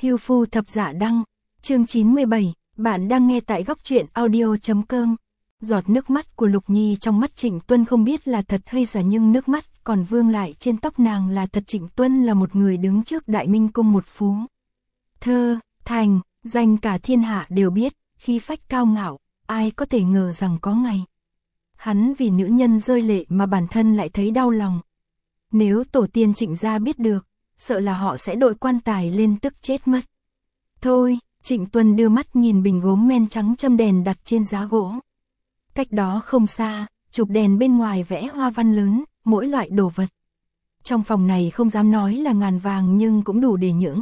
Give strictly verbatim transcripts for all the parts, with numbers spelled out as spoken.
Hưu phu thập dạ đăng, chương chín mươi bảy, bạn đang nghe tại góc truyện audio.com. Giọt nước mắt của Lục Nhi trong mắt Trịnh Tuân không biết là thật hay giả, nhưng nước mắt còn vương lại trên tóc nàng là thật. Trịnh Tuân là một người đứng trước Đại Minh Cung một phú thơ, thành, danh cả thiên hạ đều biết, khí phách cao ngạo, ai có thể ngờ rằng có ngày hắn vì nữ nhân rơi lệ mà bản thân lại thấy đau lòng. Nếu tổ tiên Trịnh gia biết được, sợ là họ sẽ đội quan tài lên tức chết mất. Thôi, Trịnh Tuân đưa mắt nhìn bình gốm men trắng châm đèn đặt trên giá gỗ. Cách đó không xa, chụp đèn bên ngoài vẽ hoa văn lớn, mỗi loại đồ vật. Trong phòng này không dám nói là ngàn vàng nhưng cũng đủ để những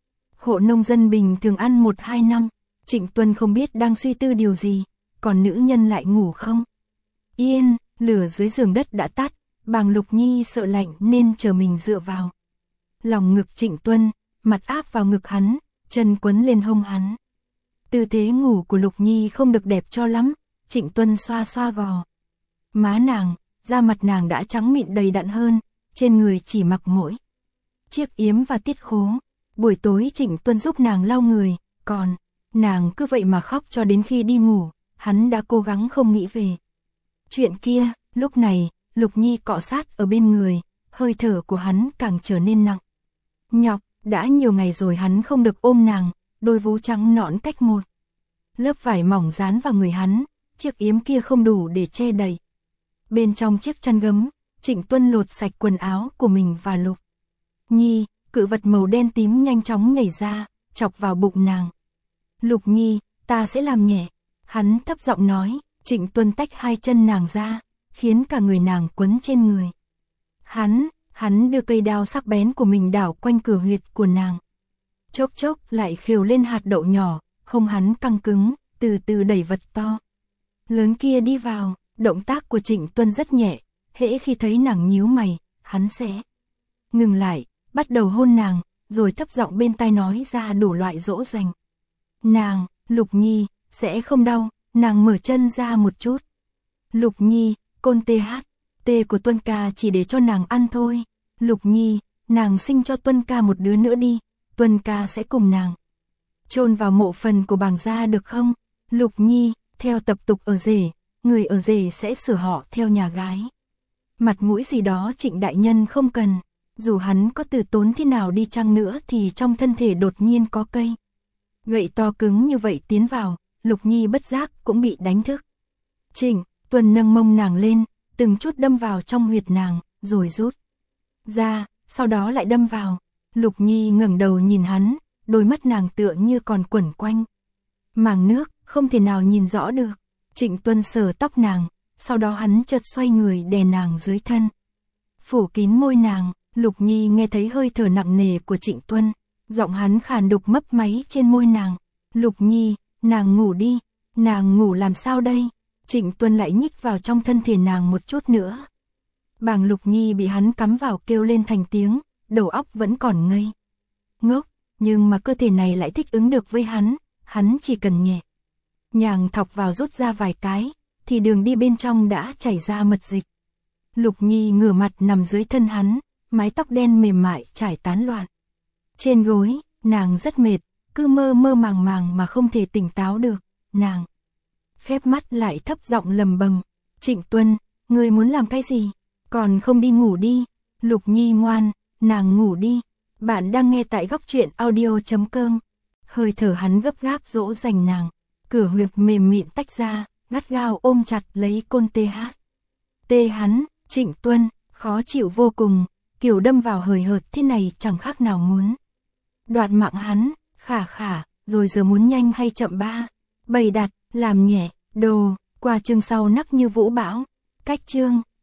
hộ nông dân bình thường ăn một hai năm. Trịnh Tuân không biết đang suy tư điều gì, còn nữ nhân lại ngủ không yên. Lửa dưới giường đất đã tắt, bàng Lục Nhi sợ lạnh nên chờ mình dựa vào lòng ngực Trịnh Tuân, mặt áp vào ngực hắn, chân quấn lên hông hắn. Tư thế ngủ của Lục Nhi không được đẹp cho lắm. Trịnh Tuân xoa xoa gò má nàng, da mặt nàng đã trắng mịn đầy đặn hơn, trên người chỉ mặc mỗi chiếc yếm và tiết khố. Buổi tối Trịnh Tuân giúp nàng lau người, còn nàng cứ vậy mà khóc cho đến khi đi ngủ. Hắn đã cố gắng không nghĩ về chuyện kia. Lúc này, Lục Nhi cọ sát ở bên người, hơi thở của hắn càng trở nên nặng nhọc. Đã nhiều ngày rồi hắn không được ôm nàng, đôi vú trắng nõn cách một lớp vải mỏng dán vào người hắn, chiếc yếm kia không đủ để che đậy. Bên trong chiếc chăn gấm, Trịnh Tuân lột sạch quần áo của mình và Lục Nhi, cự vật màu đen tím nhanh chóng nhảy ra, chọc vào bụng nàng. Lục Nhi, ta sẽ làm nhẹ. Hắn thấp giọng nói. Trịnh Tuân tách hai chân nàng ra, khiến cả người nàng quấn trên người hắn. Hắn đưa cây đao sắc bén của mình đảo quanh cửa huyệt của nàng. Chốc chốc lại khều lên hạt đậu nhỏ, hông hắn căng cứng, từ từ đẩy vật to lớn kia đi vào. Động tác của Trịnh Tuân rất nhẹ, hễ khi thấy nàng nhíu mày, hắn sẽ ngừng lại, bắt đầu hôn nàng, rồi thấp giọng bên tai nói ra đủ loại dỗ dành nàng. Lục Nhi, sẽ không đau. Nàng mở chân ra một chút. Lục Nhi, côn tê hát, tê của Tuân ca chỉ để cho nàng ăn thôi. Lục Nhi, nàng sinh cho Tuân ca một đứa nữa đi, Tuân ca sẽ cùng nàng chôn vào mộ phần của bàng gia được không? Lục Nhi, theo tập tục ở rể, người ở rể sẽ sửa họ theo nhà gái. Mặt mũi gì đó Trịnh đại nhân không cần, dù hắn có từ tốn thế nào đi chăng nữa thì trong thân thể đột nhiên có cây gậy to cứng như vậy tiến vào. Lục Nhi bất giác cũng bị đánh thức. Trịnh Tuân nâng mông nàng lên, từng chút đâm vào trong huyệt nàng, rồi rút ra, sau đó lại đâm vào. Lục Nhi ngẩng đầu nhìn hắn, đôi mắt nàng tựa như còn quẩn quanh màng nước, không thể nào nhìn rõ được. Trịnh Tuân sờ tóc nàng, sau đó hắn chợt xoay người đè nàng dưới thân, phủ kín môi nàng. Lục Nhi nghe thấy hơi thở nặng nề của Trịnh Tuân, giọng hắn khàn đục mấp máy trên môi nàng. Lục Nhi, nàng ngủ đi. Nàng ngủ làm sao đây? Trịnh Tuân lại nhích vào trong thân thể nàng một chút nữa. Bàng Lục Nhi bị hắn cắm vào kêu lên thành tiếng, đầu óc vẫn còn ngây ngốc, nhưng mà cơ thể này lại thích ứng được với hắn. Hắn chỉ cần nhẹ nhàng thọc vào rút ra vài cái, thì đường đi bên trong đã chảy ra mật dịch. Lục Nhi ngửa mặt nằm dưới thân hắn, mái tóc đen mềm mại trải tán loạn trên gối. Nàng rất mệt, cứ mơ mơ màng màng mà không thể tỉnh táo được. Nàng khép mắt lại thấp giọng lầm bầm. Trịnh Tuân, ngươi muốn làm cái gì? Còn không đi ngủ đi. Lục Nhi ngoan, nàng ngủ đi. Bạn đang nghe tại góc truyện audio.com. Hơi thở hắn gấp gáp dỗ dành nàng, cửa huyệt mềm mịn tách ra, gắt gao ôm chặt lấy côn tê hát. Tê hắn. Trịnh Tuân khó chịu vô cùng, kiểu đâm vào hời hợt thế này chẳng khác nào muốn đoạt mạng hắn. Khả khả, rồi giờ muốn nhanh hay chậm ba? Bày đặt, làm nhẹ, đồ, qua chương sau nắc như vũ bão. Cách chương.